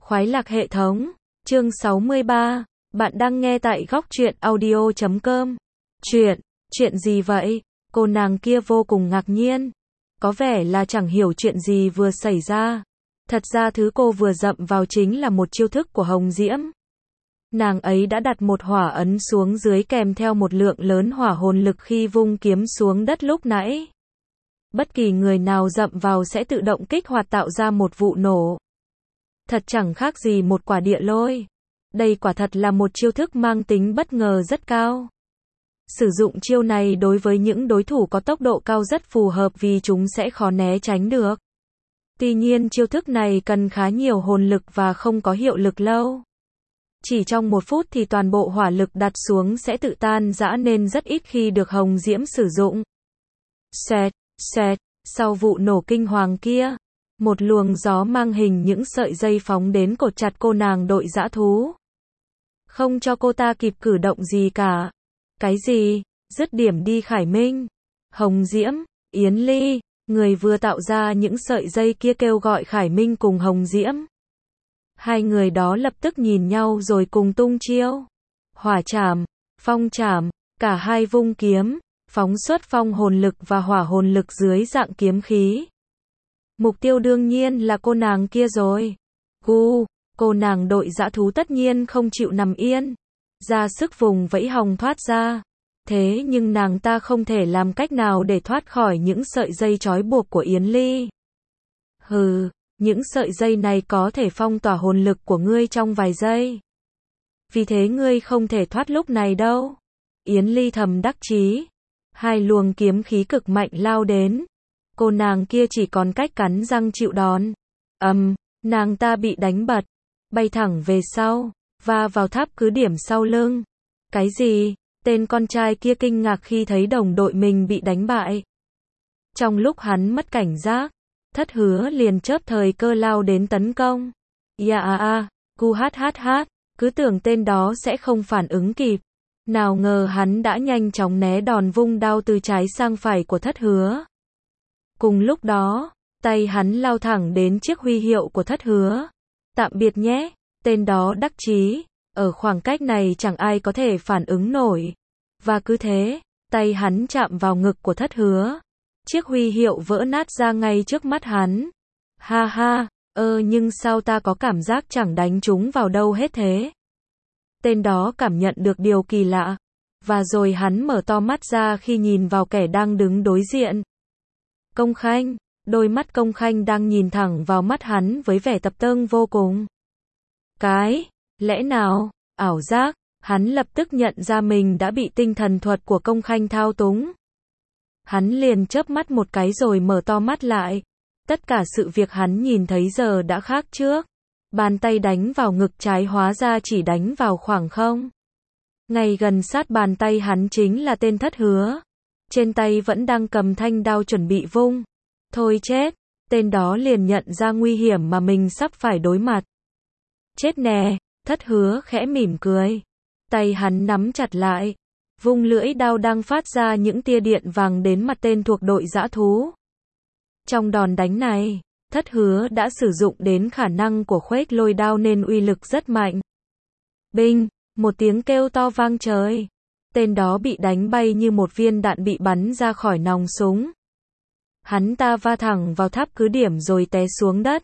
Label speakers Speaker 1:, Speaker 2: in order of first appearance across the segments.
Speaker 1: Khoái lạc hệ thống, chương 63, bạn đang nghe tại góc truyện audio.com. Chuyện gì vậy? Cô nàng kia vô cùng ngạc nhiên. Có vẻ là chẳng hiểu chuyện gì vừa xảy ra. Thật ra thứ cô vừa dậm vào chính là một chiêu thức của Hồng Diễm. Nàng ấy đã đặt một hỏa ấn xuống dưới kèm theo một lượng lớn hỏa hồn lực khi vung kiếm xuống đất lúc nãy. Bất kỳ người nào dậm vào sẽ tự động kích hoạt tạo ra một vụ nổ. Thật chẳng khác gì một quả địa lôi. Đây quả thật là một chiêu thức mang tính bất ngờ rất cao. Sử dụng chiêu này đối với những đối thủ có tốc độ cao rất phù hợp vì chúng sẽ khó né tránh được. Tuy nhiên chiêu thức này cần khá nhiều hồn lực và không có hiệu lực lâu. Chỉ trong 1 phút thì toàn bộ hỏa lực đặt xuống sẽ tự tan rã nên rất ít khi được Hồng Diễm sử dụng. Xoẹt, sau vụ nổ kinh hoàng kia, một luồng gió mang hình những sợi dây phóng đến cột chặt cô nàng đội dã thú. Không cho cô ta kịp cử động gì cả. Cái gì? Dứt điểm đi Khải Minh. Hồng Diễm, Yến Ly, người vừa tạo ra những sợi dây kia kêu gọi Khải Minh cùng Hồng Diễm. Hai người đó lập tức nhìn nhau rồi cùng tung chiêu. Hỏa trảm, phong trảm, cả hai vung kiếm, phóng xuất phong hồn lực và hỏa hồn lực dưới dạng kiếm khí. Mục tiêu đương nhiên là cô nàng kia rồi. Cô nàng đội dã thú tất nhiên không chịu nằm yên. Ra sức vùng vẫy hòng thoát ra. Thế nhưng nàng ta không thể làm cách nào để thoát khỏi những sợi dây trói buộc của Yến Ly. Hừ, những sợi dây này có thể phong tỏa hồn lực của ngươi trong vài giây. Vì thế ngươi không thể thoát lúc này đâu. Yến Ly thầm đắc chí. Hai luồng kiếm khí cực mạnh lao đến. Cô nàng kia chỉ còn cách cắn răng chịu đòn. Nàng ta bị đánh bật, bay thẳng về sau, và vào tháp cứ điểm sau lưng. Cái gì? Tên con trai kia kinh ngạc khi thấy đồng đội mình bị đánh bại. Trong lúc hắn mất cảnh giác, Thất Hứa liền chớp thời cơ lao đến tấn công. Cứ tưởng tên đó sẽ không phản ứng kịp. Nào ngờ hắn đã nhanh chóng né đòn vung đao từ trái sang phải của Thất Hứa. Cùng lúc đó, tay hắn lao thẳng đến chiếc huy hiệu của Thất Hứa. Tạm biệt nhé, tên đó đắc chí, ở khoảng cách này chẳng ai có thể phản ứng nổi. Và cứ thế, tay hắn chạm vào ngực của Thất Hứa. Chiếc huy hiệu vỡ nát ra ngay trước mắt hắn. Nhưng sao ta có cảm giác chẳng đánh trúng vào đâu hết thế? Tên đó cảm nhận được điều kỳ lạ. Và rồi hắn mở to mắt ra khi nhìn vào kẻ đang đứng đối diện. Công Khanh, đôi mắt Công Khanh đang nhìn thẳng vào mắt hắn với vẻ tập tâng vô cùng. Lẽ nào, ảo giác, hắn lập tức nhận ra mình đã bị tinh thần thuật của Công Khanh thao túng. Hắn liền chớp mắt một cái rồi mở to mắt lại. Tất cả sự việc hắn nhìn thấy giờ đã khác trước. Bàn tay đánh vào ngực trái hóa ra chỉ đánh vào khoảng không. Ngay gần sát bàn tay hắn chính là tên Thất Hứa. Trên tay vẫn đang cầm thanh đao chuẩn bị vung. Thôi chết, tên đó liền nhận ra nguy hiểm mà mình sắp phải đối mặt. Chết nè, Thất Hứa khẽ mỉm cười. Tay hắn nắm chặt lại. Vung lưỡi đao đang phát ra những tia điện vàng đến mặt tên thuộc đội dã thú. Trong đòn đánh này, Thất Hứa đã sử dụng đến khả năng của khuếch lôi đao nên uy lực rất mạnh. Binh, một tiếng kêu to vang trời. Tên đó bị đánh bay như một viên đạn bị bắn ra khỏi nòng súng. Hắn ta va thẳng vào tháp cứ điểm rồi té xuống đất.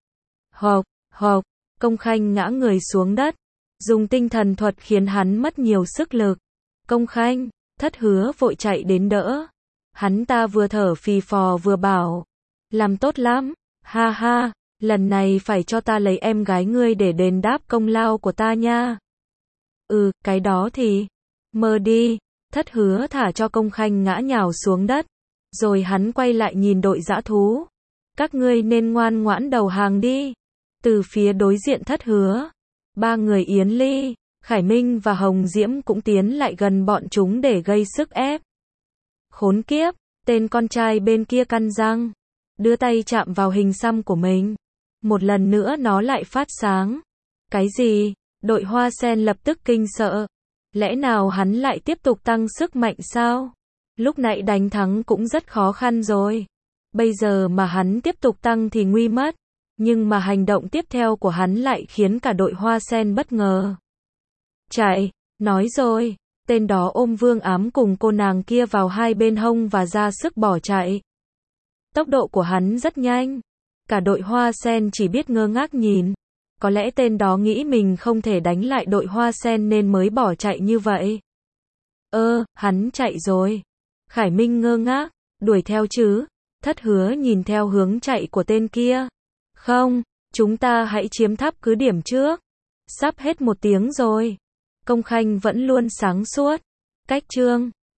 Speaker 1: Hộc, Công Khanh ngã người xuống đất. Dùng tinh thần thuật khiến hắn mất nhiều sức lực. Công Khanh, Thất Hứa vội chạy đến đỡ. Hắn ta vừa thở phì phò vừa bảo. Làm tốt lắm, lần này phải cho ta lấy em gái ngươi để đền đáp công lao của ta nha. Cái đó thì, mơ đi. Thất Hứa thả cho Công Khanh ngã nhào xuống đất. Rồi hắn quay lại nhìn đội dã thú. Các ngươi nên ngoan ngoãn đầu hàng đi. Từ phía đối diện Thất Hứa, 3 người Yến Ly, Khải Minh và Hồng Diễm cũng tiến lại gần bọn chúng để gây sức ép. Khốn kiếp, tên con trai bên kia căn răng, đưa tay chạm vào hình xăm của mình. Một lần nữa nó lại phát sáng. Cái gì? Đội Hoa Sen lập tức kinh sợ. Lẽ nào hắn lại tiếp tục tăng sức mạnh sao? Lúc nãy đánh thắng cũng rất khó khăn rồi. Bây giờ mà hắn tiếp tục tăng thì nguy mất. Nhưng mà hành động tiếp theo của hắn lại khiến cả đội Hoa Sen bất ngờ. Chạy, nói rồi, tên đó ôm Vương Ám cùng cô nàng kia vào hai bên hông và ra sức bỏ chạy. Tốc độ của hắn rất nhanh. Cả đội Hoa Sen chỉ biết ngơ ngác nhìn. Có lẽ tên đó nghĩ mình không thể đánh lại đội Hoa Sen nên mới bỏ chạy như vậy. Hắn chạy rồi. Khải Minh ngơ ngác, đuổi theo chứ? Thất Hứa nhìn theo hướng chạy của tên kia. Không, chúng ta hãy chiếm tháp cứ điểm trước. Sắp hết 1 tiếng rồi. Công Khanh vẫn luôn sáng suốt. Cách chương